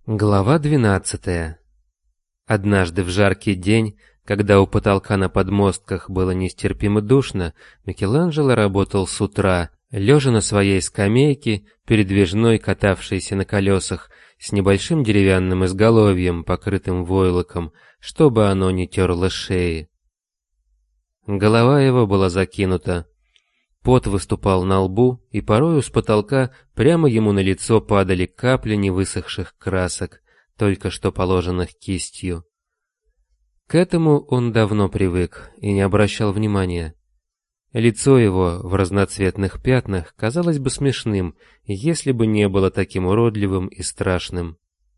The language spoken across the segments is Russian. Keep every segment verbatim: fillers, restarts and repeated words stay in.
Глава двенадцатая. Однажды в жаркий день, когда у потолка на подмостках было нестерпимо душно, Микеланджело работал с утра, лежа на своей скамейке, передвижной, катавшейся на колесах, с небольшим деревянным изголовьем, покрытым войлоком, чтобы оно не терло шеи. Голова его была закинута. Пот выступал на лбу, и порою с потолка прямо ему на лицо падали капли невысохших красок, только что положенных кистью. К этому он давно привык и не обращал внимания. Лицо его в разноцветных пятнах казалось бы смешным, если бы не было таким уродливым и страшным.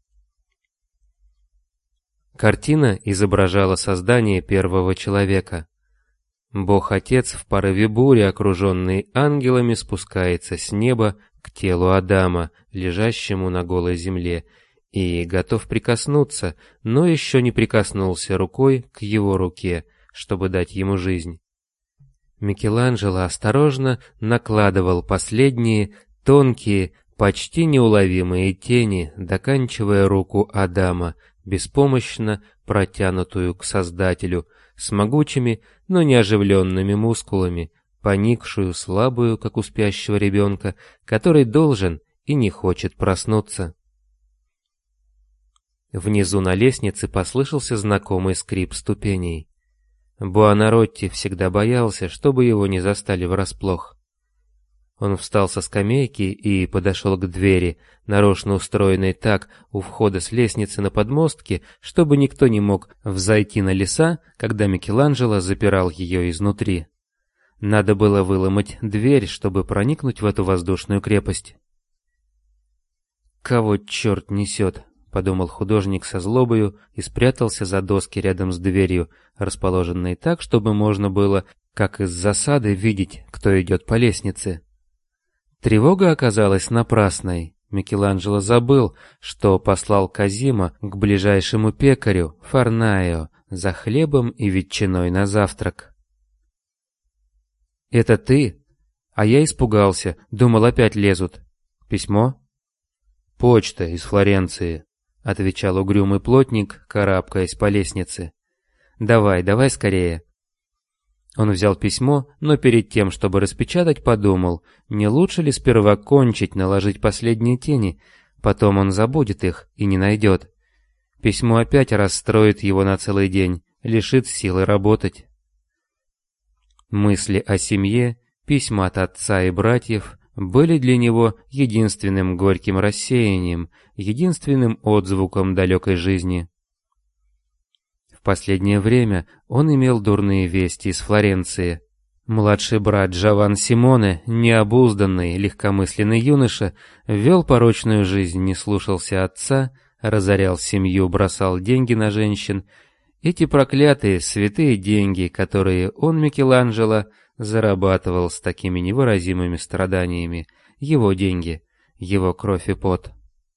Картина изображала создание первого человека. Бог-Отец в порыве бури, окруженный ангелами, спускается с неба к телу Адама, лежащему на голой земле, и готов прикоснуться, но еще не прикоснулся рукой к его руке, чтобы дать ему жизнь. Микеланджело осторожно накладывал последние, тонкие, почти неуловимые тени, доканчивая руку Адама, беспомощно протянутую к Создателю, с могучими, но неоживленными мускулами, поникшую, слабую, как у спящего ребенка, который должен и не хочет проснуться. Внизу на лестнице послышался знакомый скрип ступеней. Буонаротти всегда боялся, чтобы его не застали врасплох. Он встал со скамейки и подошел к двери, нарочно устроенной так у входа с лестницы на подмостки, чтобы никто не мог взойти на леса, когда Микеланджело запирал ее изнутри. Надо было выломать дверь, чтобы проникнуть в эту воздушную крепость. «Кого черт несет?» — подумал художник со злобою и спрятался за доски рядом с дверью, расположенной так, чтобы можно было, как из засады, видеть, кто идет по лестнице. Тревога оказалась напрасной. Микеланджело забыл, что послал Козимо к ближайшему пекарю, Форнаио, за хлебом и ветчиной на завтрак. «Это ты? А я испугался, думал, опять лезут. Письмо?» «Почта из Флоренции», — отвечал угрюмый плотник, карабкаясь по лестнице. «Давай, давай скорее». Он взял письмо, но перед тем, чтобы распечатать, подумал, не лучше ли сперва кончить, наложить последние тени, потом он забудет их и не найдет. Письмо опять расстроит его на целый день, лишит силы работать. Мысли о семье, письма от отца и братьев были для него единственным горьким рассеянием, единственным отзвуком далекой жизни. В последнее время он имел дурные вести из Флоренции. Младший брат Джован Симоне, необузданный, легкомысленный юноша, вел порочную жизнь, не слушался отца, разорял семью, бросал деньги на женщин. Эти проклятые святые деньги, которые он, Микеланджело, зарабатывал с такими невыразимыми страданиями, его деньги, его кровь и пот.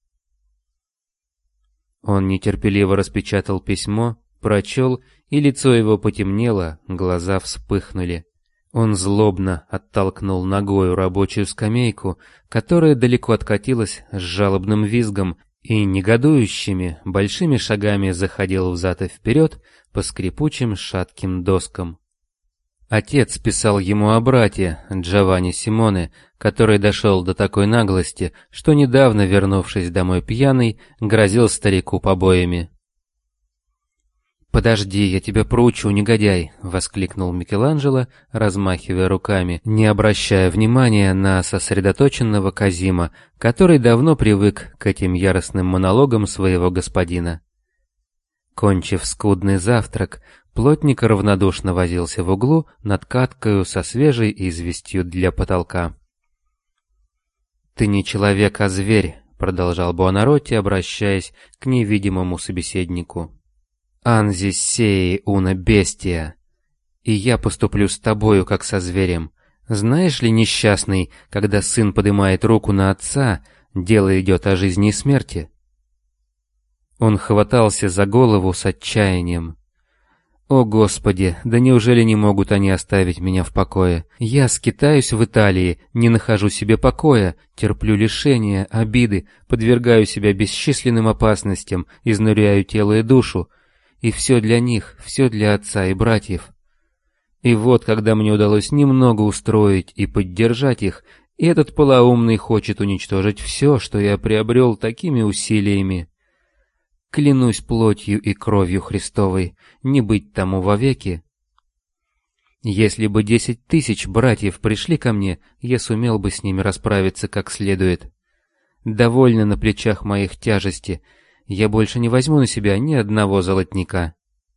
Он нетерпеливо распечатал письмо, прочел, и лицо его потемнело, глаза вспыхнули. Он злобно оттолкнул ногою рабочую скамейку, которая далеко откатилась с жалобным визгом, и негодующими большими шагами заходил взад и вперед по скрипучим шатким доскам. Отец писал ему о брате Джованни Симоне, который дошел до такой наглости, что недавно, вернувшись домой пьяный, грозил старику побоями. «Подожди, я тебя проучу, негодяй!» — воскликнул Микеланджело, размахивая руками, не обращая внимания на сосредоточенного Козимо, который давно привык к этим яростным монологам своего господина. Кончив скудный завтрак, плотник равнодушно возился в углу над каткою со свежей известью для потолка. «Ты не человек, а зверь», — продолжал Буонаротти, обращаясь к невидимому собеседнику. «Анзи сеи уна бестия, и я поступлю с тобою, как со зверем. Знаешь ли, несчастный, когда сын поднимает руку на отца, дело идет о жизни и смерти?» Он хватался за голову с отчаянием. О Господи, да неужели не могут они оставить меня в покое? Я скитаюсь в Италии, не нахожу себе покоя, терплю лишения, обиды, подвергаю себя бесчисленным опасностям, изнуряю тело и душу. И все для них, все для отца и братьев. И вот, когда мне удалось немного устроить и поддержать их, этот полоумный хочет уничтожить все, что я приобрел такими усилиями. Клянусь плотью и кровью Христовой, не быть тому вовеки. Если бы десять тысяч братьев пришли ко мне, я сумел бы с ними расправиться как следует. Довольно на плечах моих тяжести, я больше не возьму на себя ни одного золотника.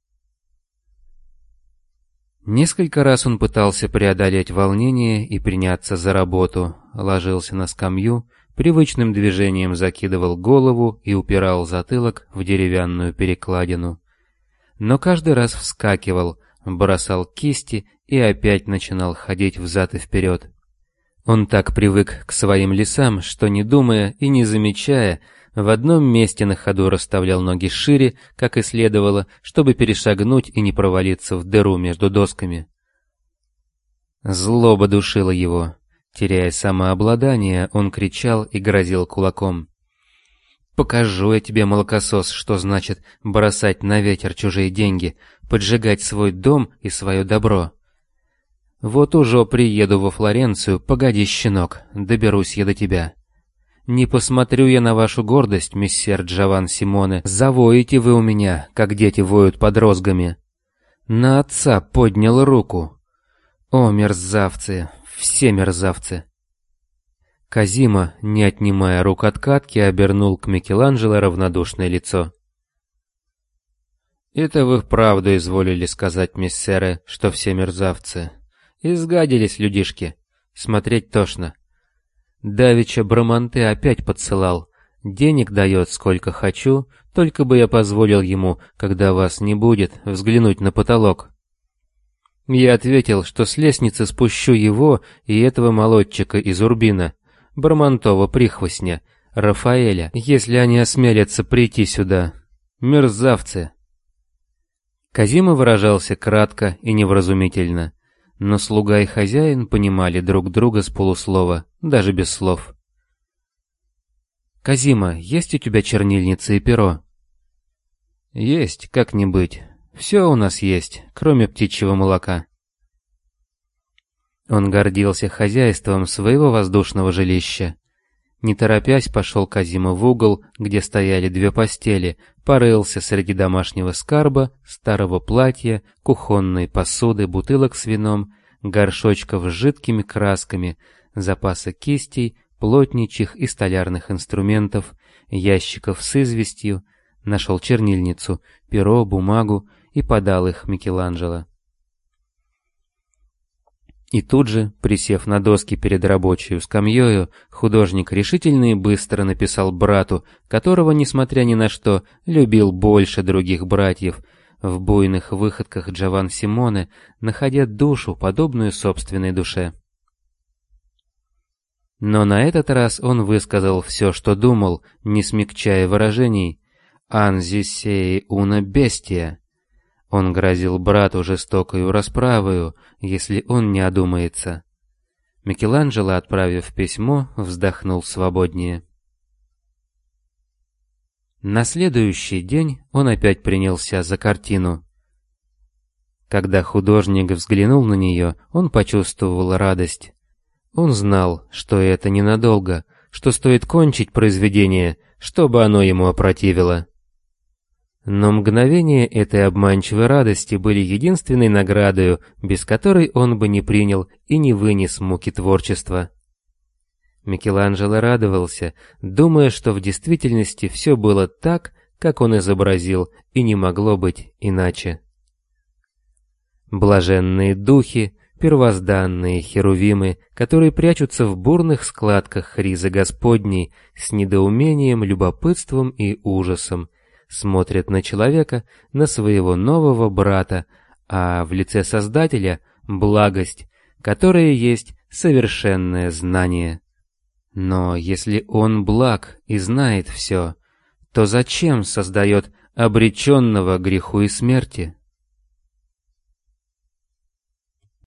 Несколько раз он пытался преодолеть волнение и приняться за работу, ложился на скамью, привычным движением закидывал голову и упирал затылок в деревянную перекладину. Но каждый раз вскакивал, бросал кисти и опять начинал ходить взад и вперед. Он так привык к своим лесам, что, не думая и не замечая, в одном месте на ходу расставлял ноги шире, как и следовало, чтобы перешагнуть и не провалиться в дыру между досками. Злоба душила его. Теряя самообладание, он кричал и грозил кулаком. «Покажу я тебе, молокосос, что значит бросать на ветер чужие деньги, поджигать свой дом и свое добро. Вот уже приеду во Флоренцию, погоди, щенок, доберусь я до тебя. Не посмотрю я на вашу гордость, мессер Джован Симоне, завоете вы у меня, как дети воют под розгами. На отца поднял руку. О, мерзавцы! Все мерзавцы!» Козимо, не отнимая рук от катки, обернул к Микеланджело равнодушное лицо. «Это вы вправду изволили сказать, мессеры, что все мерзавцы. Изгадились людишки. Смотреть тошно. Давеча Браманте опять подсылал. Денег дает сколько хочу, только бы я позволил ему, когда вас не будет, взглянуть на потолок. Я ответил, что с лестницы спущу его и этого молодчика из Урбина, Брамантова прихвостня, Рафаэля, если они осмелятся прийти сюда. Мерзавцы!» Козимо выражался кратко и невразумительно, но слуга и хозяин понимали друг друга с полуслова, даже без слов. «Козимо, есть у тебя чернильница и перо?» «Есть, как не быть. Все у нас есть, кроме птичьего молока». Он гордился хозяйством своего воздушного жилища. Не торопясь, пошел Козимо в угол, где стояли две постели, порылся среди домашнего скарба, старого платья, кухонной посуды, бутылок с вином, горшочков с жидкими красками, запаса кистей, плотничих и столярных инструментов, ящиков с известью, нашел чернильницу, перо, бумагу и подал их Микеланджело. И тут же, присев на доски перед рабочей скамьёю, художник решительно и быстро написал брату, которого, несмотря ни на что, любил больше других братьев, в буйных выходках Джован Симоне, находя душу, подобную собственной душе. Но на этот раз он высказал все, что думал, не смягчая выражений. «Анзи сей уна бестия». Он грозил брату жестокою расправою, если он не одумается. Микеланджело, отправив письмо, вздохнул свободнее. На следующий день он опять принялся за картину. Когда художник взглянул на нее, он почувствовал радость. Он знал, что это ненадолго, что стоит кончить произведение, чтобы оно ему опротивило. Но мгновения этой обманчивой радости были единственной наградою, без которой он бы не принял и не вынес муки творчества. Микеланджело радовался, думая, что в действительности все было так, как он изобразил, и не могло быть иначе. Блаженные духи, первозданные херувимы, которые прячутся в бурных складках хризы Господней, с недоумением, любопытством и ужасом, смотрят на человека, на своего нового брата, а в лице Создателя — благость, которая есть совершенное знание. Но если он благ и знает все, то зачем создает обреченного греху и смерти?